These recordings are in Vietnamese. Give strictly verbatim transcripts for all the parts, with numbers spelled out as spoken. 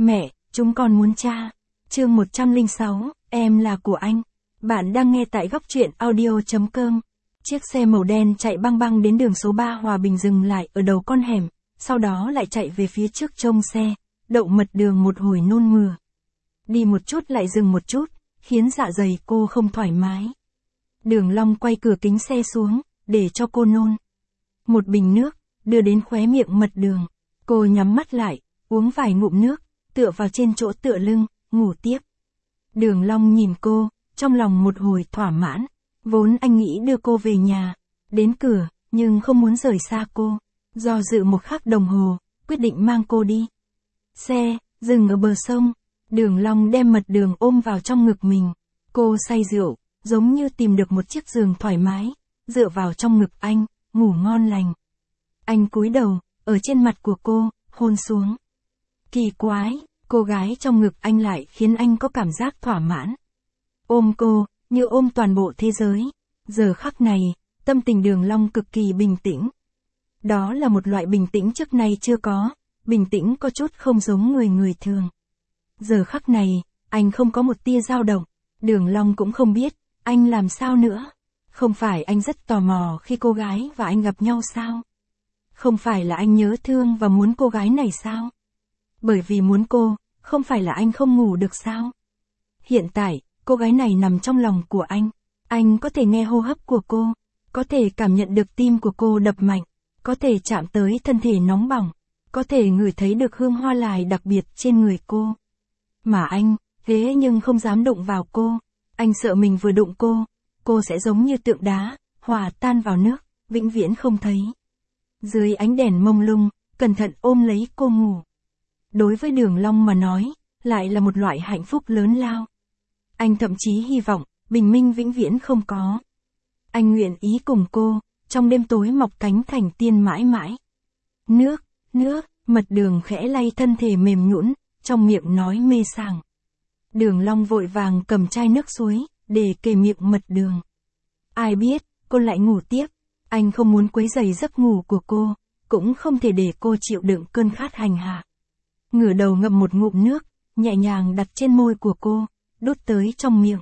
Mẹ, chúng con muốn cha. Chương một trăm lẻ sáu, em là của anh. Bạn đang nghe tại góc truyện audio chấm com. Chiếc xe màu đen chạy băng băng đến đường số ba Hòa Bình dừng lại ở đầu con hẻm, sau đó lại chạy về phía trước trông xe, đậu mật đường một hồi nôn mửa. Đi một chút lại dừng một chút, khiến dạ dày cô không thoải mái. Đường Long quay cửa kính xe xuống, để cho cô nôn. Một bình nước, đưa đến khóe miệng mật đường. Cô nhắm mắt lại, uống vài ngụm nước, tựa vào trên chỗ tựa lưng, ngủ tiếp. Đường Long nhìn cô, trong lòng một hồi thỏa mãn. Vốn anh nghĩ đưa cô về nhà, đến cửa, nhưng không muốn rời xa cô. Do dự một khắc đồng hồ, quyết định mang cô đi. Xe, dừng ở bờ sông. Đường Long đem mật đường ôm vào trong ngực mình. Cô say rượu, giống như tìm được một chiếc giường thoải mái, dựa vào trong ngực anh, ngủ ngon lành. Anh cúi đầu, ở trên mặt của cô, hôn xuống. Kỳ quái, cô gái trong ngực anh lại khiến anh có cảm giác thỏa mãn. Ôm cô, như ôm toàn bộ thế giới. Giờ khắc này, tâm tình Đường Long cực kỳ bình tĩnh. Đó là một loại bình tĩnh trước nay chưa có, bình tĩnh có chút không giống người người thường. Giờ khắc này, anh không có một tia dao động. Đường Long cũng không biết, anh làm sao nữa. Không phải anh rất tò mò khi cô gái và anh gặp nhau sao? Không phải là anh nhớ thương và muốn cô gái này sao? Bởi vì muốn cô, không phải là anh không ngủ được sao? Hiện tại, cô gái này nằm trong lòng của anh. Anh có thể nghe hô hấp của cô, có thể cảm nhận được tim của cô đập mạnh, có thể chạm tới thân thể nóng bỏng, có thể ngửi thấy được hương hoa lài đặc biệt trên người cô. Mà anh, thế nhưng không dám đụng vào cô. Anh sợ mình vừa đụng cô, cô sẽ giống như tượng đá, hòa tan vào nước, vĩnh viễn không thấy. Dưới ánh đèn mông lung, cẩn thận ôm lấy cô ngủ. Đối với Đường Long mà nói, lại là một loại hạnh phúc lớn lao. Anh thậm chí hy vọng, bình minh vĩnh viễn không có. Anh nguyện ý cùng cô, trong đêm tối mọc cánh thành tiên mãi mãi. Nước, nước, mật đường khẽ lay thân thể mềm nhũn, trong miệng nói mê sảng. Đường Long vội vàng cầm chai nước suối, để kề miệng mật đường. Ai biết, cô lại ngủ tiếp. Anh không muốn quấy rầy giấc ngủ của cô, cũng không thể để cô chịu đựng cơn khát hành hạ. Ngửa đầu ngậm một ngụm nước, nhẹ nhàng đặt trên môi của cô, đút tới trong miệng.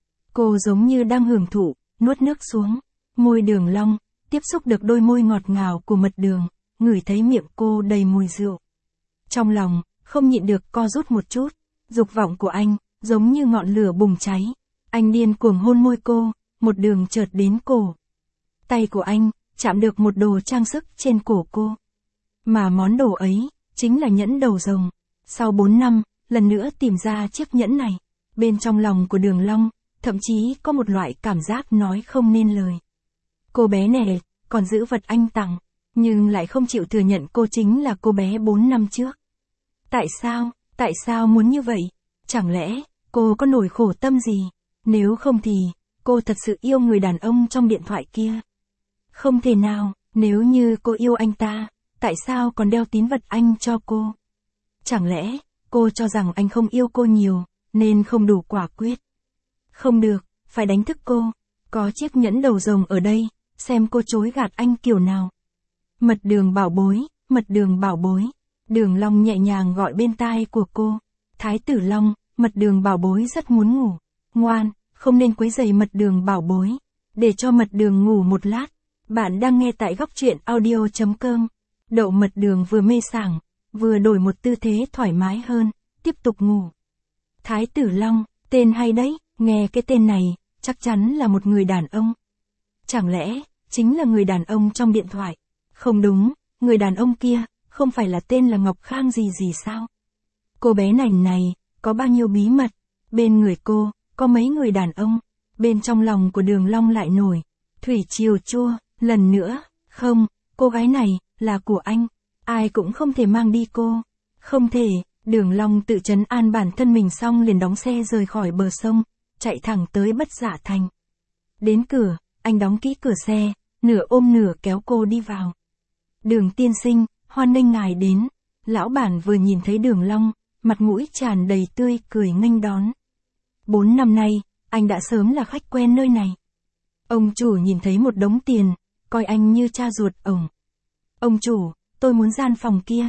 Cô giống như đang hưởng thụ, nuốt nước xuống. Môi Đường Long, tiếp xúc được đôi môi ngọt ngào của mật đường, ngửi thấy miệng cô đầy mùi rượu. Trong lòng, không nhịn được co rút một chút, dục vọng của anh, giống như ngọn lửa bùng cháy. Anh điên cuồng hôn môi cô, một đường chợt đến cổ. Tay của anh, chạm được một đồ trang sức trên cổ cô. Mà món đồ ấy, chính là nhẫn đầu rồng. Sau bốn năm, lần nữa tìm ra chiếc nhẫn này. Bên trong lòng của Đường Long, thậm chí có một loại cảm giác nói không nên lời. Cô bé này, còn giữ vật anh tặng, nhưng lại không chịu thừa nhận cô chính là cô bé bốn năm trước. Tại sao, tại sao muốn như vậy? Chẳng lẽ, cô có nổi khổ tâm gì? Nếu không thì, cô thật sự yêu người đàn ông trong điện thoại kia. Không thể nào, nếu như cô yêu anh ta, tại sao còn đeo tín vật anh cho cô? Chẳng lẽ, cô cho rằng anh không yêu cô nhiều, nên không đủ quả quyết? Không được, phải đánh thức cô. Có chiếc nhẫn đầu rồng ở đây, xem cô chối gạt anh kiểu nào. Mật đường bảo bối, mật đường bảo bối. Đường Long nhẹ nhàng gọi bên tai của cô. Thái tử Long, mật đường bảo bối rất muốn ngủ. Ngoan, không nên quấy rầy mật đường bảo bối. Để cho mật đường ngủ một lát. Bạn đang nghe tại góc truyện audio chấm com. Đậu mật đường vừa mê sảng, vừa đổi một tư thế thoải mái hơn, tiếp tục ngủ. Thái tử Long, tên hay đấy, nghe cái tên này, chắc chắn là một người đàn ông. Chẳng lẽ, chính là người đàn ông trong điện thoại? Không đúng, người đàn ông kia, không phải là tên là Ngọc Khang gì gì sao? Cô bé này này, có bao nhiêu bí mật? Bên người cô, có mấy người đàn ông. Bên trong lòng của Đường Long lại nổi thủy triều chua, lần nữa, không, cô gái này, là của anh. Ai cũng không thể mang đi cô. Không thể, Đường Long tự trấn an bản thân mình xong liền đóng xe rời khỏi bờ sông, chạy thẳng tới Bất Dạ Thành. Đến cửa, anh đóng kỹ cửa xe, nửa ôm nửa kéo cô đi vào. Đường tiên sinh, hoan nghênh ngài đến. Lão bản vừa nhìn thấy Đường Long, mặt mũi tràn đầy tươi cười nghênh đón. Bốn năm nay, anh đã sớm là khách quen nơi này. Ông chủ nhìn thấy một đống tiền, coi anh như cha ruột ổng. Ông chủ, tôi muốn gian phòng kia.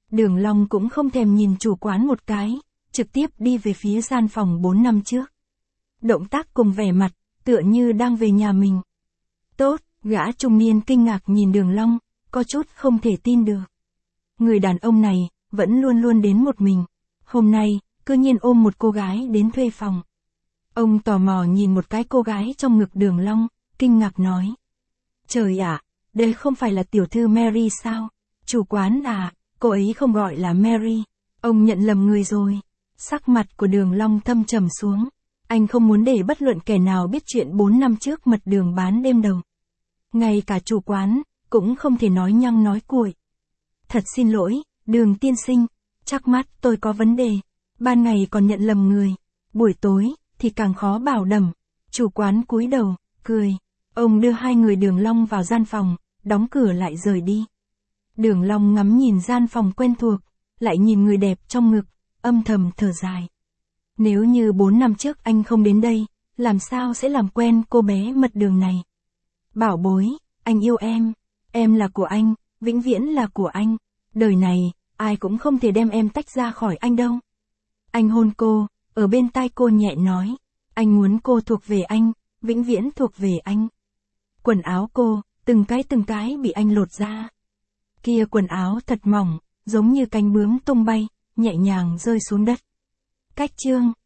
Đường Long cũng không thèm nhìn chủ quán một cái, trực tiếp đi về phía gian phòng bốn năm trước. Động tác cùng vẻ mặt, tựa như đang về nhà mình. Tốt, gã trung niên kinh ngạc nhìn Đường Long, có chút không thể tin được. Người đàn ông này, vẫn luôn luôn đến một mình. Hôm nay, cư nhiên ôm một cô gái đến thuê phòng. Ông tò mò nhìn một cái cô gái trong ngực Đường Long, kinh ngạc nói. Trời ạ, đây không phải là tiểu thư Mary sao? Chủ quán à, cô ấy không gọi là Mary. Ông nhận lầm người rồi. Sắc mặt của Đường Long thâm trầm xuống. Anh không muốn để bất luận kẻ nào biết chuyện bốn năm trước mật đường bán đêm đầu. Ngay cả chủ quán, cũng không thể nói nhăng nói cuội. Thật xin lỗi, Đường tiên sinh, chắc mắt tôi có vấn đề. Ban ngày còn nhận lầm người, buổi tối thì càng khó bảo đảm. Chủ quán cúi đầu, cười. Ông đưa hai người Đường Long vào gian phòng, đóng cửa lại rời đi. Đường Long ngắm nhìn gian phòng quen thuộc, lại nhìn người đẹp trong ngực, âm thầm thở dài. Nếu như bốn năm trước anh không đến đây, làm sao sẽ làm quen cô bé mật đường này? Bảo bối, anh yêu em, em là của anh, vĩnh viễn là của anh. Đời này, ai cũng không thể đem em tách ra khỏi anh đâu. Anh hôn cô, ở bên tai cô nhẹ nói. Anh muốn cô thuộc về anh, vĩnh viễn thuộc về anh. Quần áo cô, từng cái từng cái bị anh lột ra. Kia quần áo thật mỏng, giống như cánh bướm tung bay, nhẹ nhàng rơi xuống đất. Cách chương